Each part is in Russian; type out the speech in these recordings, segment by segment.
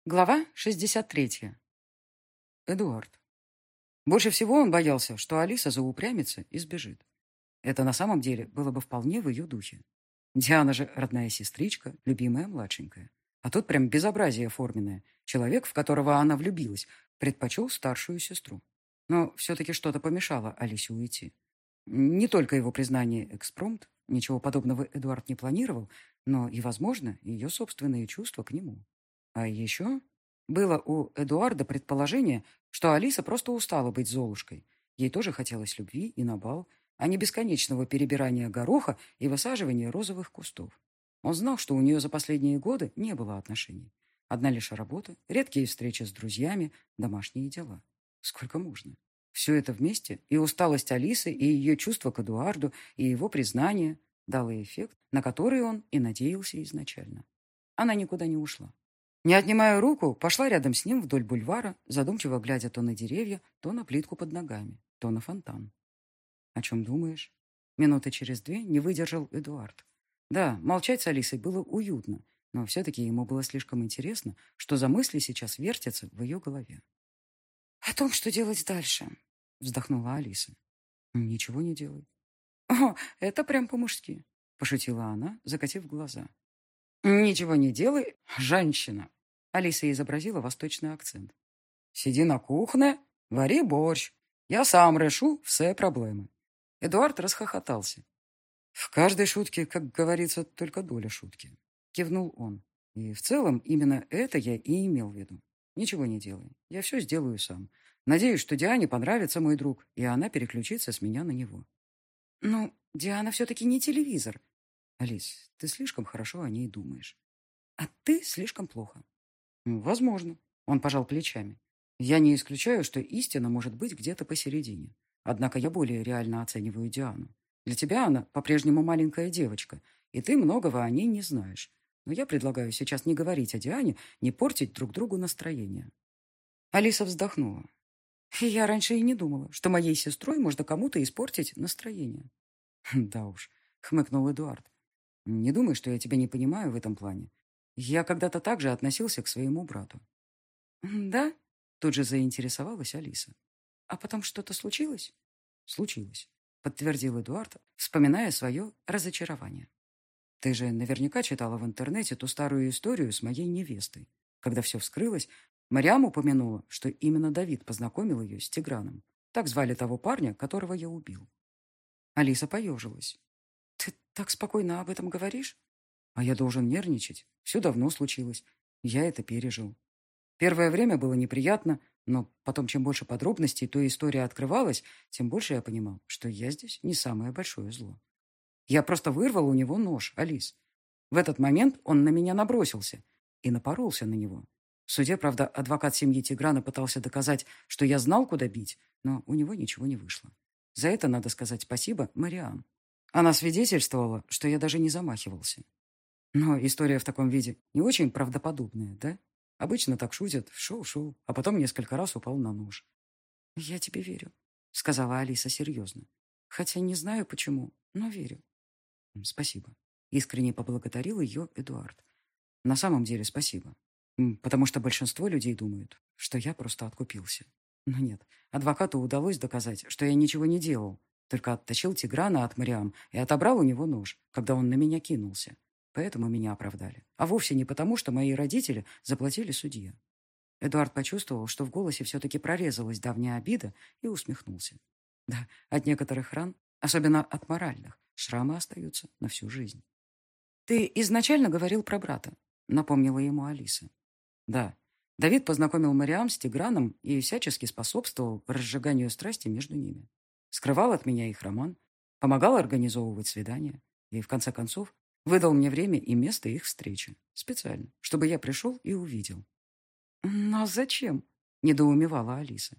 Глава 63. Эдуард. Больше всего он боялся, что Алиса заупрямится и сбежит. Это на самом деле было бы вполне в ее духе. Диана же родная сестричка, любимая младшенькая. А тут прям безобразие форменное. Человек, в которого она влюбилась, предпочел старшую сестру. Но все-таки что-то помешало Алисе уйти. Не только его признание экспромт, ничего подобного Эдуард не планировал, но и, возможно, ее собственные чувства к нему. А еще было у Эдуарда предположение, что Алиса просто устала быть Золушкой. Ей тоже хотелось любви и на бал, а не бесконечного перебирания гороха и высаживания розовых кустов. Он знал, что у нее за последние годы не было отношений. Одна лишь работа, редкие встречи с друзьями, домашние дела. Сколько можно? Все это вместе, и усталость Алисы, и ее чувства к Эдуарду, и его признание дало эффект, на который он и надеялся изначально. Она никуда не ушла. Не отнимая руку, пошла рядом с ним вдоль бульвара, задумчиво глядя то на деревья, то на плитку под ногами, то на фонтан. «О чем думаешь?» Минуты через две не выдержал Эдуард. Да, молчать с Алисой было уютно, но все-таки ему было слишком интересно, что за мысли сейчас вертятся в ее голове. «О том, что делать дальше», — вздохнула Алиса. «Ничего не делай». «О, это прям по-мужски», — пошутила она, закатив глаза. «Ничего не делай, женщина!» Алиса изобразила восточный акцент. «Сиди на кухне, вари борщ. Я сам решу все проблемы». Эдуард расхохотался. «В каждой шутке, как говорится, только доля шутки», — кивнул он. «И в целом именно это я и имел в виду. Ничего не делай. Я все сделаю сам. Надеюсь, что Диане понравится мой друг, и она переключится с меня на него». «Ну, Диана все-таки не телевизор». «Алис, ты слишком хорошо о ней думаешь. А ты слишком плохо». Возможно. Он пожал плечами. Я не исключаю, что истина может быть где-то посередине. Однако я более реально оцениваю Диану. Для тебя она по-прежнему маленькая девочка, и ты многого о ней не знаешь. Но я предлагаю сейчас не говорить о Диане, не портить друг другу настроение. Алиса вздохнула. Я раньше и не думала, что моей сестрой можно кому-то испортить настроение. Да уж, хмыкнул Эдуард. Не думай, что я тебя не понимаю в этом плане. Я когда-то также относился к своему брату. Да? Тут же заинтересовалась Алиса. А потом что-то случилось? Случилось, подтвердил Эдуард, вспоминая свое разочарование. Ты же наверняка читала в интернете ту старую историю с моей невестой. Когда все вскрылось, Мариам упомянула, что именно Давид познакомил ее с Тиграном. Так звали того парня, которого я убил. Алиса поежилась. Ты так спокойно об этом говоришь? А я должен нервничать. Все давно случилось. Я это пережил. Первое время было неприятно, но потом, чем больше подробностей той история открывалась, тем больше я понимал, что я здесь не самое большое зло. Я просто вырвал у него нож, Алис. В этот момент он на меня набросился и напоролся на него. В суде, правда, адвокат семьи Тиграна пытался доказать, что я знал, куда бить, но у него ничего не вышло. За это надо сказать спасибо Мариам. Она свидетельствовала, что я даже не замахивался. Но история в таком виде не очень правдоподобная, да? Обычно так шутят, шел-шел, а потом несколько раз упал на нож. «Я тебе верю», — сказала Алиса серьезно. «Хотя не знаю почему, но верю». «Спасибо», — искренне поблагодарил ее Эдуард. «На самом деле спасибо. Потому что большинство людей думают, что я просто откупился. Но нет, адвокату удалось доказать, что я ничего не делал, только оттащил Тиграна от Мариам и отобрал у него нож, когда он на меня кинулся. Поэтому меня оправдали. А вовсе не потому, что мои родители заплатили судье». Эдуард почувствовал, что в голосе все-таки прорезалась давняя обида, и усмехнулся. Да, от некоторых ран, особенно от моральных, шрамы остаются на всю жизнь. «Ты изначально говорил про брата», — напомнила ему Алиса. «Да, Давид познакомил Мариам с Тиграном и всячески способствовал разжиганию страсти между ними. Скрывал от меня их роман, помогал организовывать свидания и, в конце концов, выдал мне время и место их встречи. Специально, чтобы я пришел и увидел». «Но зачем?» — недоумевала Алиса.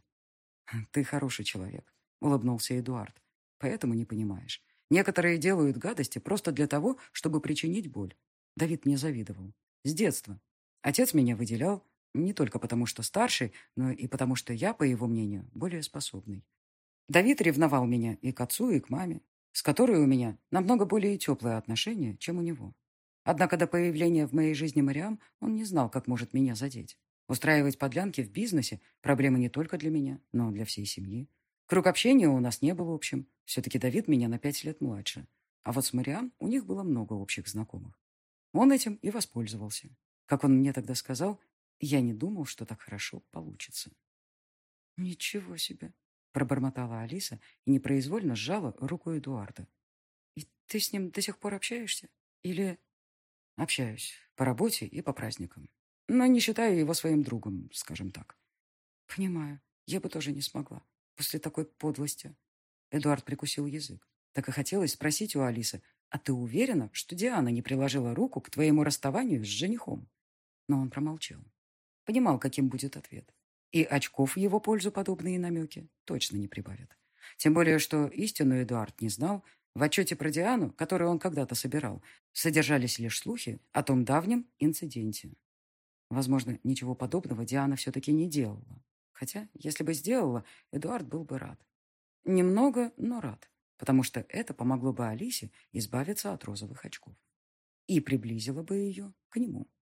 «Ты хороший человек», — улыбнулся Эдуард. «Поэтому не понимаешь. Некоторые делают гадости просто для того, чтобы причинить боль. Давид мне завидовал. С детства. Отец меня выделял не только потому, что старший, но и потому, что я, по его мнению, более способный. Давид ревновал меня и к отцу, и к маме, с которой у меня намного более теплые отношения, чем у него. Однако до появления в моей жизни Мариам он не знал, как может меня задеть. Устраивать подлянки в бизнесе – проблема не только для меня, но и для всей семьи. Круг общения у нас не был общим. Все-таки Давид меня на 5 лет младше. А вот с Мариам у них было много общих знакомых. Он этим и воспользовался. Как он мне тогда сказал, я не думал, что так хорошо получится. «Ничего себе!» – пробормотала Алиса и непроизвольно сжала руку Эдуарда. «И ты с ним до сих пор общаешься? Или...» «Общаюсь. По работе и по праздникам. Но не считаю его своим другом, скажем так». «Понимаю. Я бы тоже не смогла. После такой подлости». Эдуард прикусил язык. Так и хотелось спросить у Алисы, «А ты уверена, что Диана не приложила руку к твоему расставанию с женихом?» Но он промолчал. Понимал, каким будет ответ. И очков в его пользу подобные намеки точно не прибавят. Тем более, что истину Эдуард не знал. В отчете про Диану, который он когда-то собирал, содержались лишь слухи о том давнем инциденте. Возможно, ничего подобного Диана все-таки не делала. Хотя, если бы сделала, Эдуард был бы рад. Немного, но рад. Потому что это помогло бы Алисе избавиться от розовых очков. И приблизило бы ее к нему.